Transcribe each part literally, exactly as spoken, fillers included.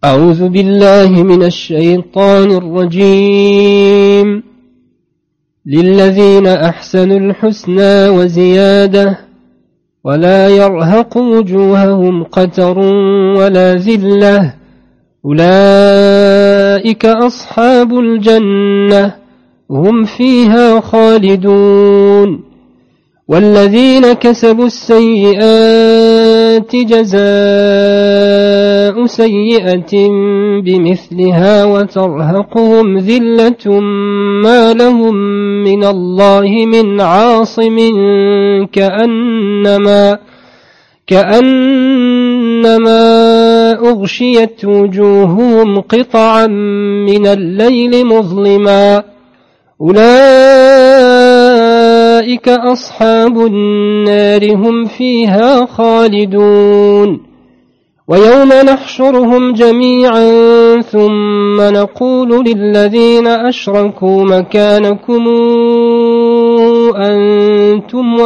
أعوذ بالله من الشيطان الرجيم. للذين أحسنوا الحسنى وزيادة ولا يرهق وجوههم قتر ولا ذلة أولئك أصحاب الجنة هم فيها خالدون. والذين كسبوا السيئات جزاء سيئة بمثلها وترهقهم ذلة ما لهم من الله من عاصم كأنما كأنما أغشيت وجوههم قطعا من الليل مظلما أولئك أصحاب النار هم فيها خالدون. ويوم نحشرهم جميعا ثم نقول للذين أشركوا مكانكم أنتم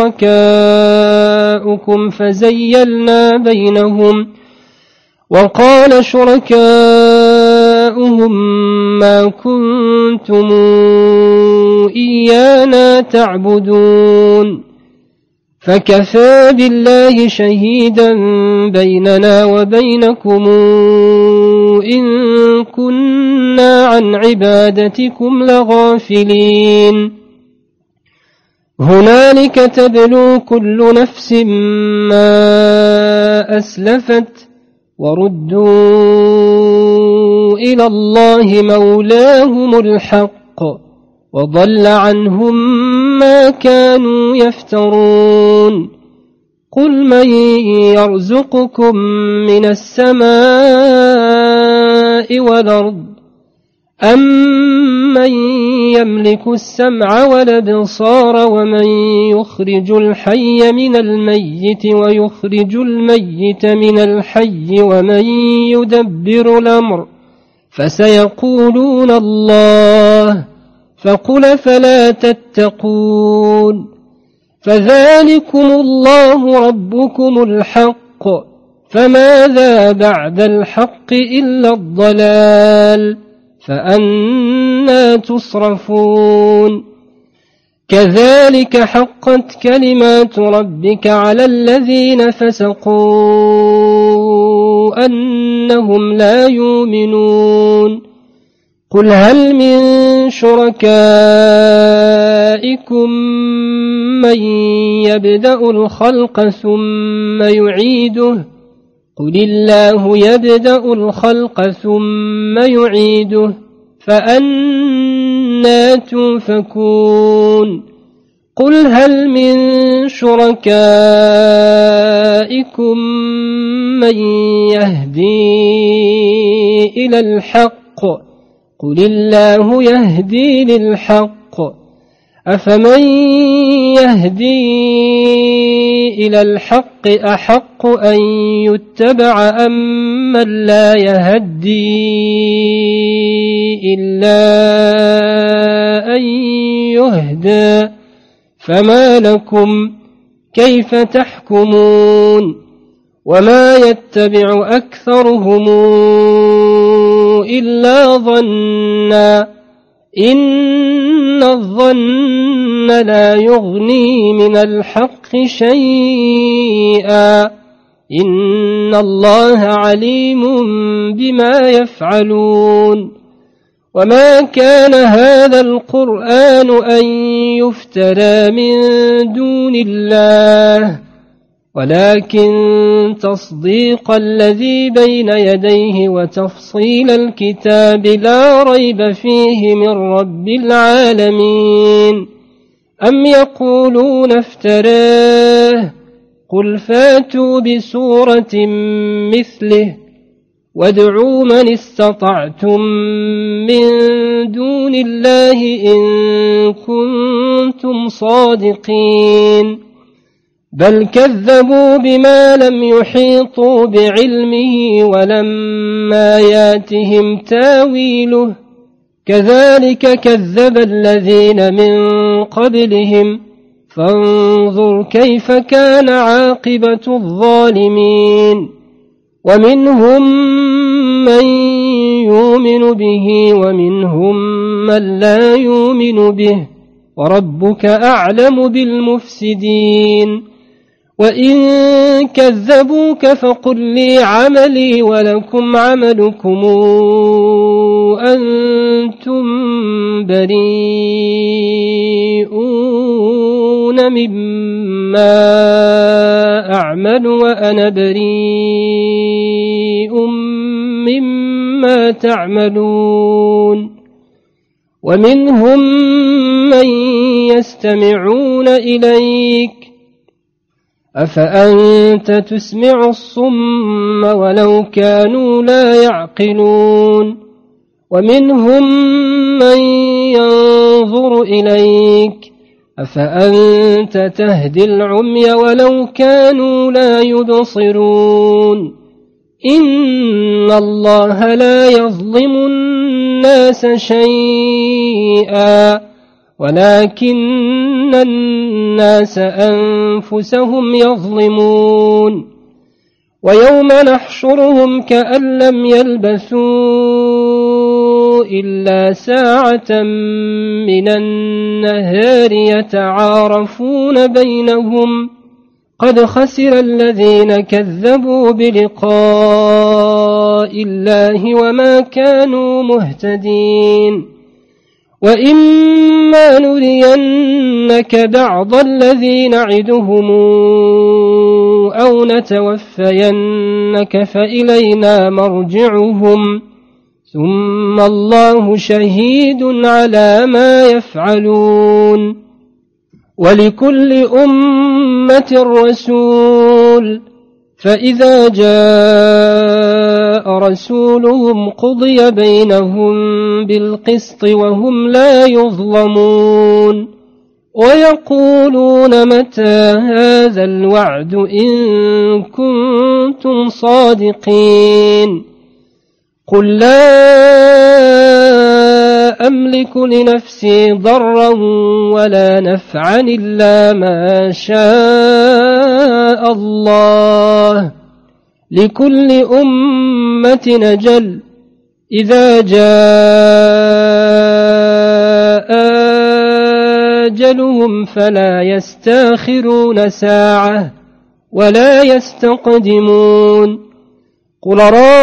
وشركاؤكم فزيلنا بينهم وقال شركاؤهم ما كنتم إيانا تعبدون فكفى بالله شهيدا بيننا وبينكم إن كنا عن عبادتكم لغافلين. هنالك تبلو كل نفس ما أسلفت وردوا إلى الله مولاهم الحق وضل عنهم ما كانوا يفترون. قل من يرزقكم من السماء والأرض أم من يملك السمع والأبصار ومن يخرج الحي من الميت ويخرج الميت من الحي ومن يدبر الأمر فسيقولون الله فقل فلا تتقون. فذلكم الله ربكم الحق فماذا بعد الحق إلا الضلال فأنى تصرفون. كذلك حقت كلمات ربك على الذين فسقوا أنهم لا يؤمنون. قل هل من شركائكم من يبدأ الخلق ثم يعيده قل الله يبدأ الخلق ثم يعيده فأنى توفكون. قل هل من شركائكم من يهدي إلى الحق قل الله يهدي للحق أفمن يهدي إلى الحق أحق أن يتبع أم من لا يهدي إلا أن يهدى فما لكم كيف تحكمون. وما يتبع أكثرهم إلا ظنا إن الظن لا يغني من الحق شيئا إن الله عليم بما يفعلون. وما كان هذا القرآن أن يفترى من دون الله ولكن تصديق الذي بين يديه وتفصيل الكتاب لا ريب فيه من رب العالمين. أم يقولون افتراه قل فاتوا بسورة مثله وادعوا من استطعتم من دون الله إن كنتم صادقين. بل كذبوا بما لم يحيطوا بعلمه ولما ياتهم تاويله كذلك كذب الذين من قبلهم فانظر كيف كان عاقبة الظالمين. ومنهم من يؤمن به ومنهم من لا يؤمن به وربك أعلم بالمفسدين وإن كذبوك فقل لي عملي ولكم عملكم أنتم بريئون مما أعمل وأنا بريء مما تعملون ومنهم من يستمعون إليك أفأنت تسمع الصم ولو كانوا لا يعقلون ومنهم من ينظر إليك أفأنت تهدي العمي ولو كانوا لا يبصرون إن الله لا يظلم الناس شيئا ولكن الناس أنفسهم يظلمون ويوم نحشرهم كأن لم يلبثوا إلا ساعة من النهار يتعارفون بينهم قد خسر الذين كذبوا بلقاء الله وما كانوا مهتدين وإما نرينك بعض الذي نعدهم أو نتوفينك فإلينا مرجعهم ثم الله شهيد على ما يفعلون ولكل أمة رسول فإذا جاء رسولهم قضي بينهم بالقسط وهم لا يظلمون ويقولون متى هذا الوعد إن كنتم صادقين قل لا أملك لنفسي ضرا ولا نفعا إلا ما شاء الله لكل أمة أجل إذا جاء أجلهم فلا يستأخرون ساعة ولا يستقدمون قل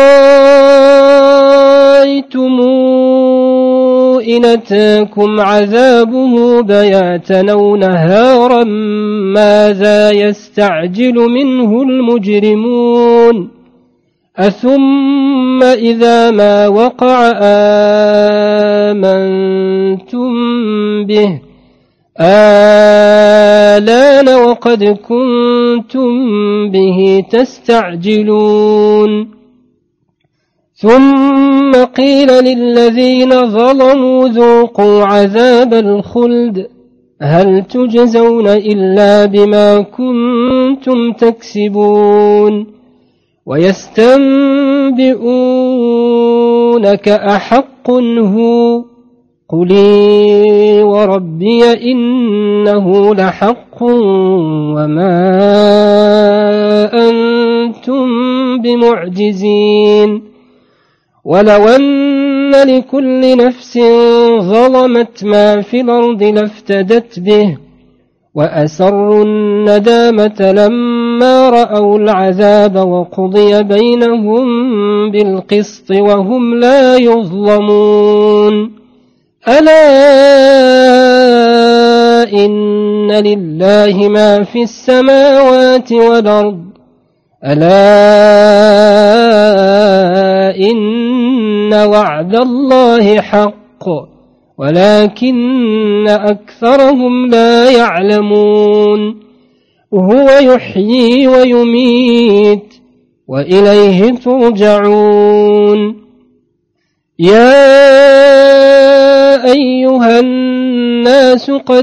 رأيتم إن أتاكم عذابه بياتا أو نهارا ماذا يستعجل منه المجرمون أثم إذا ما وقع آمنتم به آلان وقد كنتم به تستعجلون ثم قيل للذين ظلموا ذوقوا عذاب الخلد هل تجزون إلا بما كنتم تكسبون ويستنبئونك أحق هو قلي وربي إنه لحق وما أنتم بمعجزين ولو أن لكل نفس ظلمت ما في الأرض لافتدت به وأسروا الندامة لما رأوا العذاب وقضي بينهم بالقسط وهم لا يظلمون ألا إن لله ما في السماوات والأرض ألا إن وعد الله حق ولكن أكثرهم لا يعلمون هو يحيي ويميت وإليه ترجعون يا أيها الناس قد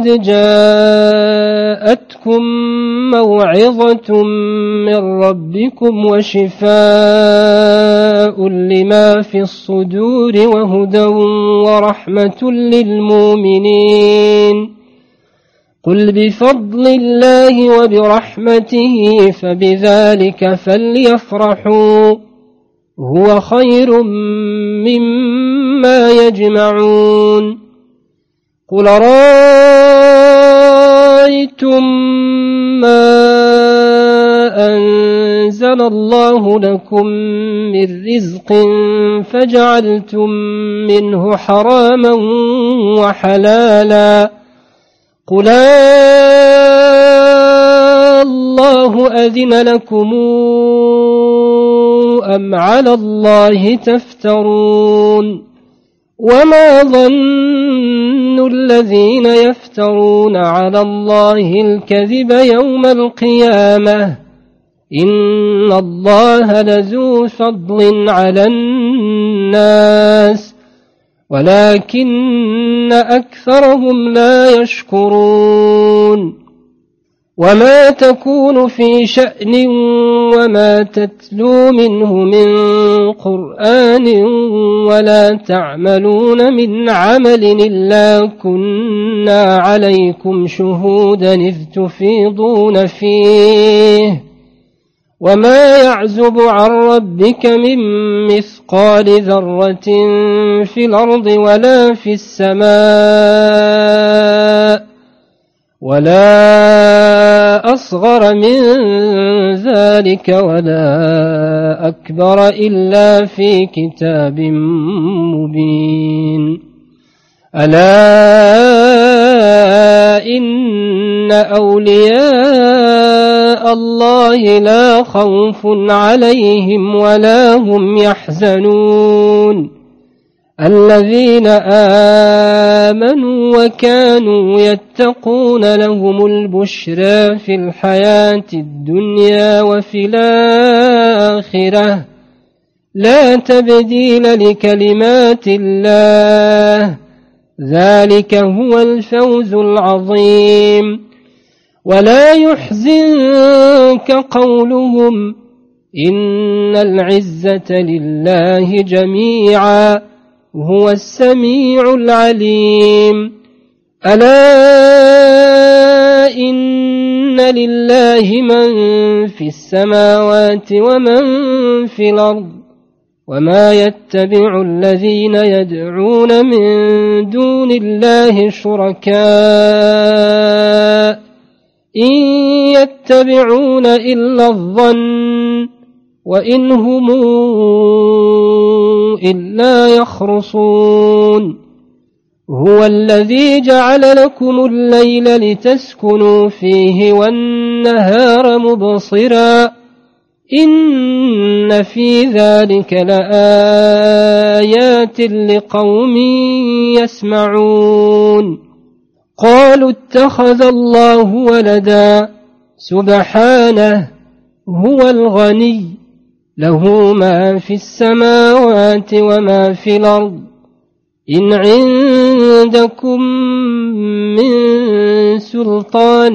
جاءتكم موعظة من ربكم وشفاء لما في الصدور وهدى ورحمة للمؤمنين قل بفضل الله وبرحمته فبذلك فليفرحوا هو خير مما يجمعون قل رأيتم ما أنزل الله لكم من رزق فجعلتم منه حراما وحلالا قل الله أذن لكم أم على الله تفترون وما ظن الذين يفترون على الله الكذب يوم القيامة إن الله لذو فضل على الناس ولكن أكثرهم لا يشكرون وما تكون في شأن وما تتلو منه من قرآن ولا تعملون من عمل إلا كنا عليكم شهودا إذ تفيضون فيه وما يعزب عن ربك من مثقال ذرة في الأرض ولا في السماء ولا أصغر من ذلك ولا أكبر إلا في كتاب مبين ألا إن أولياء الله لا خوف عليهم ولا هم يحزنون الذين آمنوا وكانوا يتقون لهم البشرى في الحياة الدنيا وفي الآخرة لا تبديل لكلمات الله ذلك هو الفوز العظيم ولا يحزنك قولهم إن العزة لله جميعا هو السميع العليم ألا إن لله من في السماوات ومن في الأرض وما يتبع الذين يدعون من دون الله شركاء إن يتبعون إلا الظن وإن هم إلا يخرصون هو الذي جعل لكم الليل لتسكنوا فيه والنهار مبصرا إن في ذلك لآيات لقوم يسمعون قالوا اتخذ الله ولدا سبحانه هو الغني له ما في السماوات وما في الأرض إن عندكم من سلطان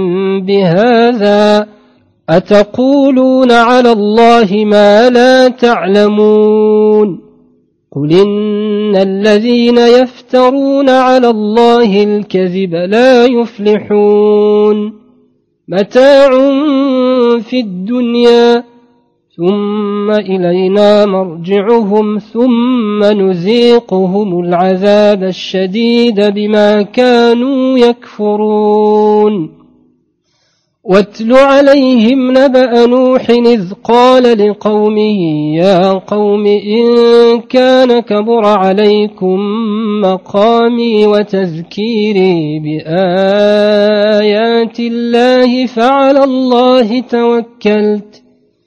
بهذا أتقولون على الله ما لا تعلمون قل إن الذين يفترون على الله الكذب لا يفلحون متاع في الدنيا ثم إلينا مرجعهم ثم نذيقهم العذاب الشديد بما كانوا يكفرون واتل عليهم نبأ نوح إذ قال لقومه يا قوم إن كان كبر عليكم مقامي وتذكيري بآيات الله فعلى الله توكلت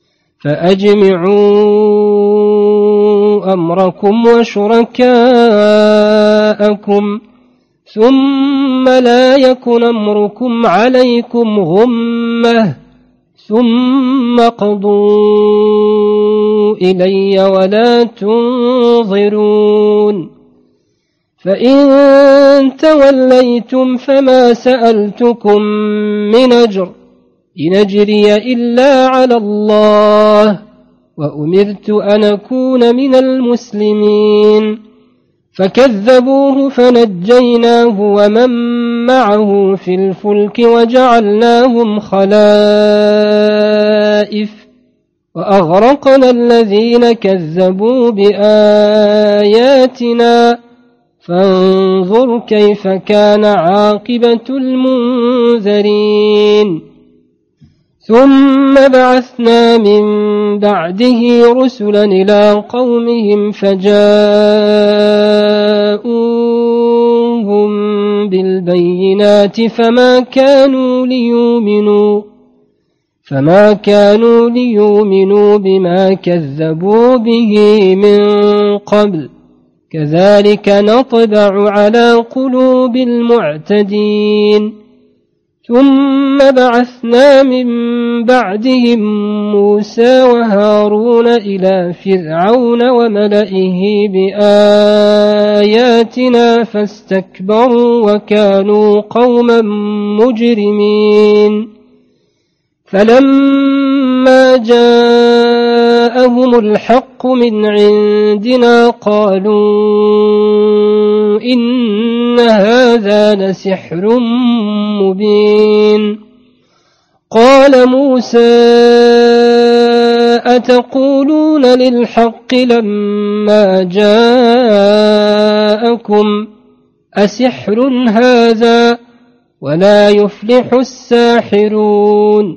فأجمعوا أمركم وشركاءكم ثم لا يكن أمركم عليكم غمة ثم قضوا إلي ولا تنظرون فإن توليتم فما سألتكم من أجر إن أجري إلا على الله وأمرت أن أكون من المسلمين فكذبوه فنجيناه ومن معه في الفلك وجعلناهم خلائف وأغرقنا الذين كذبوا بآياتنا فانظر كيف كان عاقبة المنذرين ثم بعثنا من بعده رسلا إلى قومهم فجاءوهم بالبينات فما كانوا ليؤمنوا فما كانوا ليؤمنوا بما كذبوا به من قبل كذلك نطبع على قلوب المعتدين ثم بعثنا من بعدهم موسى وهارون إلى فرعون وملئه بآياتنا فاستكبروا وكانوا قوما مجرمين فلما جاءهم الحق من عندنا قالوا إن هذا لسحر مبين قال موسى أتقولون للحق لما جاءكم أسحر هذا ولا يفلح الساحرون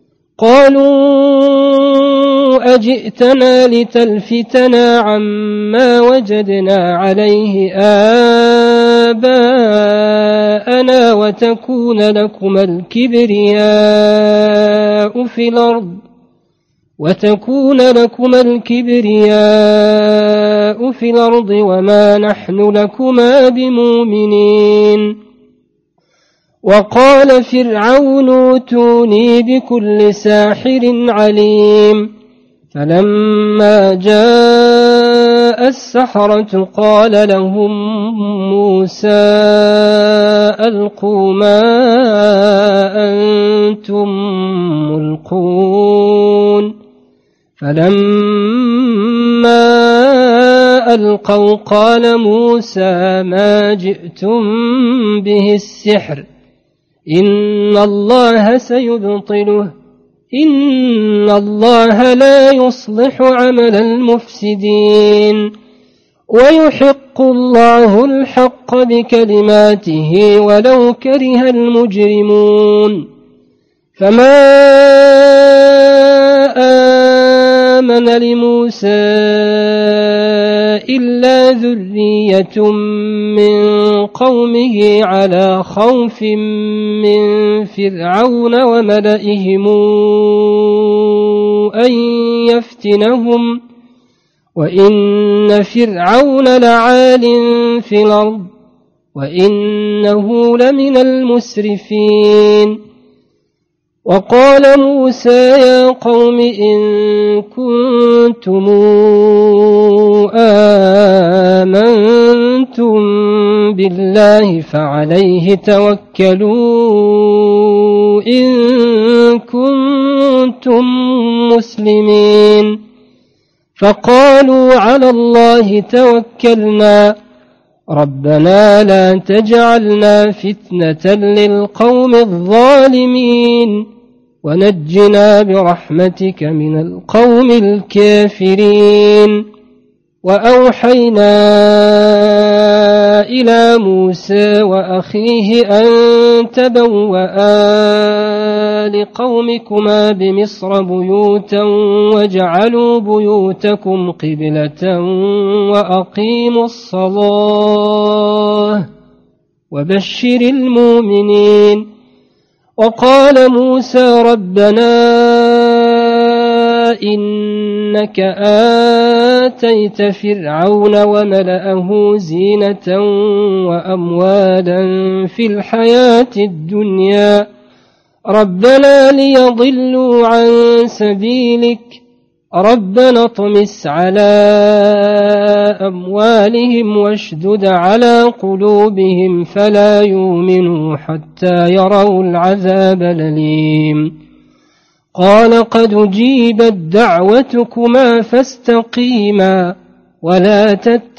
قالوا أجئتنا لتلفتنا عما وجدنا عليه آباءنا وتكون لكما الكبرياء في الأرض وتكون لكما الكبرياء في الأرض وما نحن لكما بمؤمنين وقال فرعون ائتوني بكل ساحر عليم فلما جاء السحرة قال لهم موسى ألقوا ما أنتم ملقون فلما ألقوا قال موسى ما جئتم به السحر إن الله سيبطله إن الله لا يصلح عمل المفسدين ويحق الله الحق بكلماته ولو كره المجرمون فما آمن لموسى إلا ذرية من قومه على خوف من فرعون وملئهم أن يفتنهم وإن فرعون لعال في الأرض وإنه لمن المسرفين وقال موسى يا قوم إن كنتم آمنتم بالله فعليه توكلوا إن كنتم مسلمين فقالوا على الله توكلنا ربنا لا تجعلنا فتنة للقوم الظالمين ونجنا برحمتك من القوم الكافرين وأوحينا إلى موسى وأخيه أن تبوأا لقومكما بمصر بيوتا واجعلوا بيوتكم قبلة وأقيموا الصلاة وبشر المؤمنين وقال موسى ربنا إنك آتيت فرعون وملأه زينة وأموالا في الحياة الدنيا ربنا ليضلوا عن سبيلك ربنا اطمس على أموالهم واشدد على قلوبهم فلا يؤمنوا حتى يروا العذاب الأليم قال قد أجيبت دعوتكما فاستقيما ولا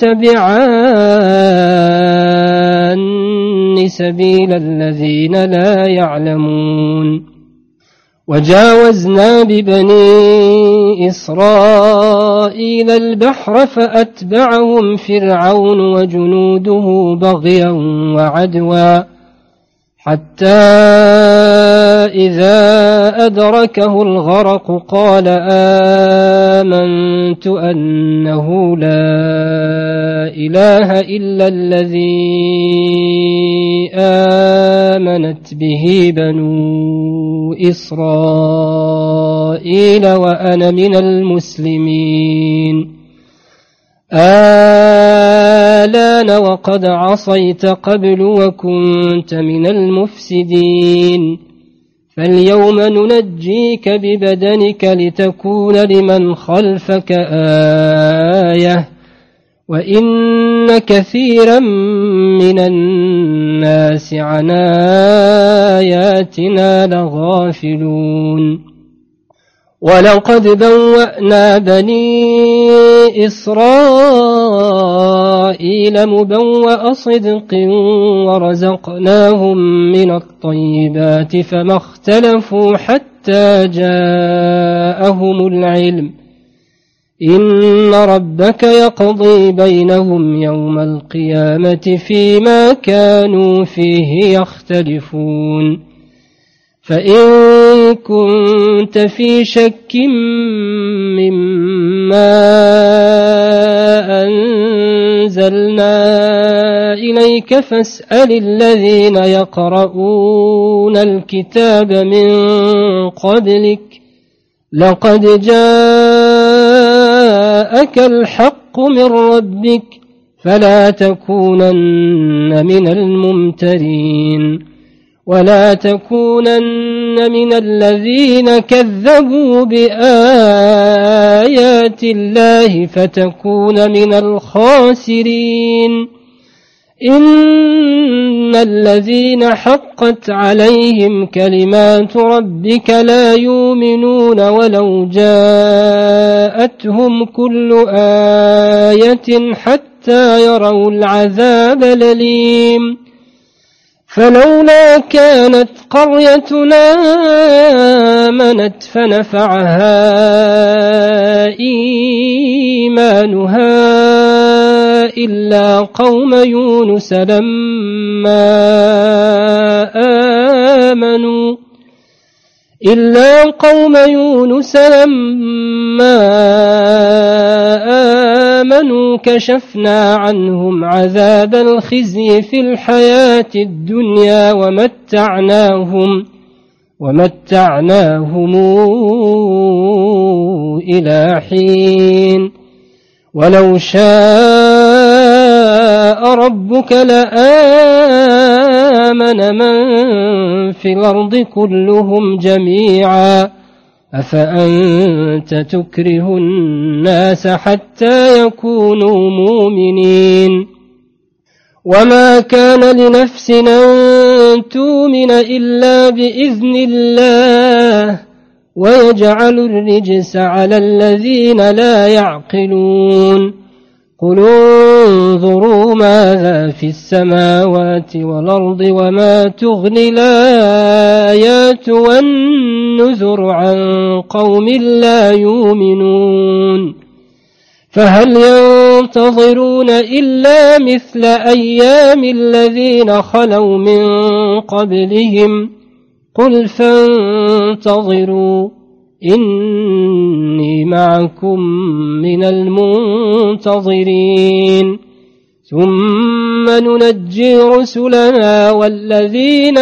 تتبعان سبيل الذين لا يعلمون وجاوزنا ببني إسرائيل البحر فأتبعهم فرعون وجنوده بغيا وعدوا حتى إذا أدركه الغرق قال آمنت أنه لا إله إلا الذي آمنت به بنو إسرائيل وأنا من المسلمين آلان وقد عصيت قبل وكنت من المفسدين فاليوم ننجيك ببدنك لتكون لمن خلفك آية وإن كثيرا من الناس عن آياتنا لغافلون ولقد بوأنا بني إسرائيل مبوأ صدق ورزقناهم من الطيبات فما اختلفوا حتى جاءهم العلم إن ربك يقضي بينهم يوم القيامة فيما كانوا فيه يختلفون فإن كنت في شك مما أنزلنا إليك فاسأل الذين يقرؤون الكتاب من قبلك لقد جاءك الحق من ربك فلا تكونن من الممترين ولا تكونن من الذين كذبوا بآيات الله فتكون من الخاسرين إن الذين حقت عليهم كلمات ربك لا يؤمنون ولو جاءتهم كل آية حتى يروا العذاب الأليم فلولا كانت قريتنا آمنت فنفعها إيمانها إلا قوم يونس لما آمنوا إلا قوم يونس لما آمنوا كشفنا عنهم عذاب الخزي في الحياة الدنيا ومتعناهم ومتعناهم إلى حين ولو شاء ربك لآمن من في الأرض كلهم جميعا أفأنت تكره الناس حتى يكونوا مؤمنين وما كان لنفس أن تؤمن إلا بإذن الله ويجعل الرجس على الذين لا يعقلون قل انظروا ماذا في السماوات والأرض وما تغني الآيات والنذر عن قوم لا يؤمنون فهل ينتظرون إلا مثل أيام الذين خلوا من قبلهم قل فانتظروا إني معكم من المنتظرين ثم ننجي رسلنا والذين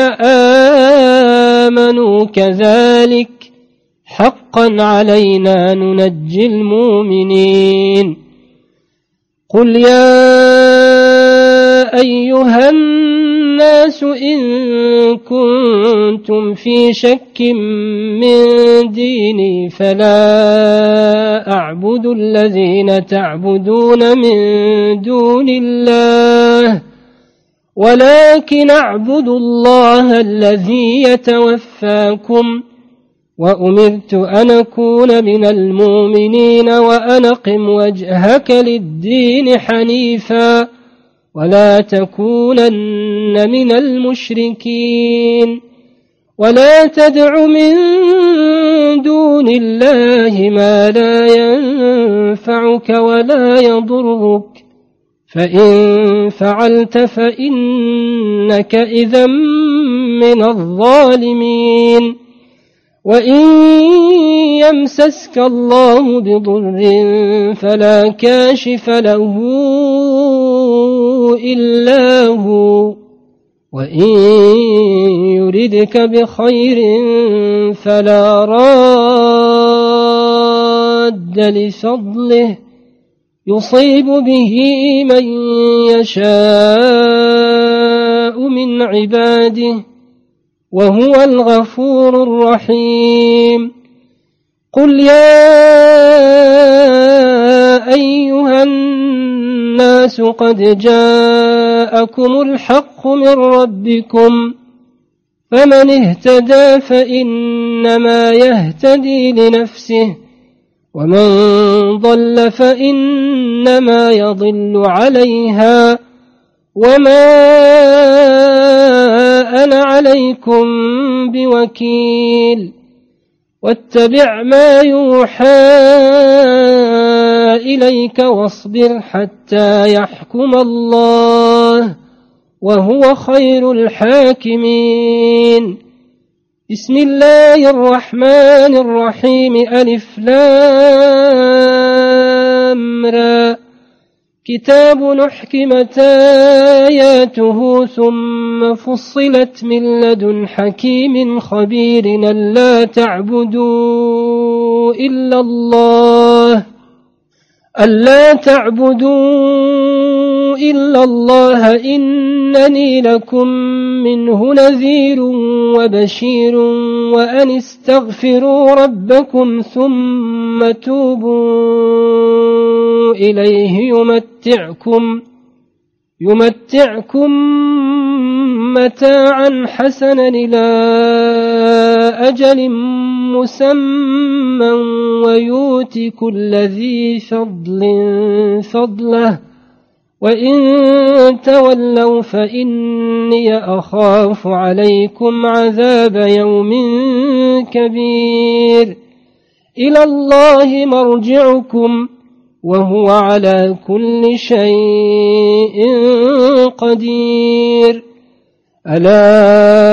آمنوا كذلك حقا علينا ننجي المؤمنين قل يا أيها الناس إن كنتم في شك من ديني فلا أعبد الذين تعبدون من دون الله ولكن أعبد الله الذي يتوفاكم وأمرت أن أكون من المؤمنين وأن أقم وجهك للدين حنيفا ولا تكونن من المشركين ولا تدع من دون الله ما لا ينفعك ولا يضرك فإن فعلت فإنك إذا من الظالمين وإن يمسسك الله بضر فلا كاشف له إلا هو وإن يردك بخير فلا راد لفضله يصيب به من يشاء من عباده وهو الغفور الرحيم قل يا أيها الناس قد جاءكم الحق من ربكم فمن اهتدى فإنما يهتدي لنفسه ومن ضل فإنما يضل عليها وما أنا عليكم بوكيل واتبع ما يوحى إليك واصبر حتى يحكم الله وهو خير الحاكمين بسم الله الرحمن الرحيم ألف لام را كتاب أحكمت آياته ثم فصلت من لدن حكيم خبير ألا تعبدوا إلا الله ألا تعبدوا إلا الله إنني لكم منه نذير وبشير وأن استغفروا ربكم ثم توبوا إليه يمتعكم يمتعكم متاعا حسنا إلى أجل مسمى ويؤتي كل ذي فضل فضله وإن تولوا فإني أخاف عليكم عذاب يوم كبير إلى الله مرجعكم وهو على كل شيء قدير ألا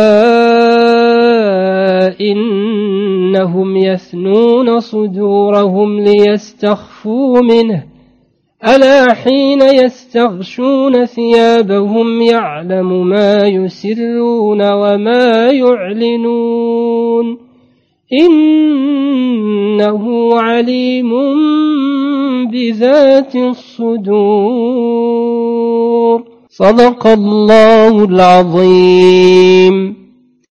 إنهم يثنون صدورهم ليستخفوا منه ألا حين يستغشون ثيابهم يعلم ما يسرون وما يعلنون إنه عليم بذات الصدور صدق الله العظيم.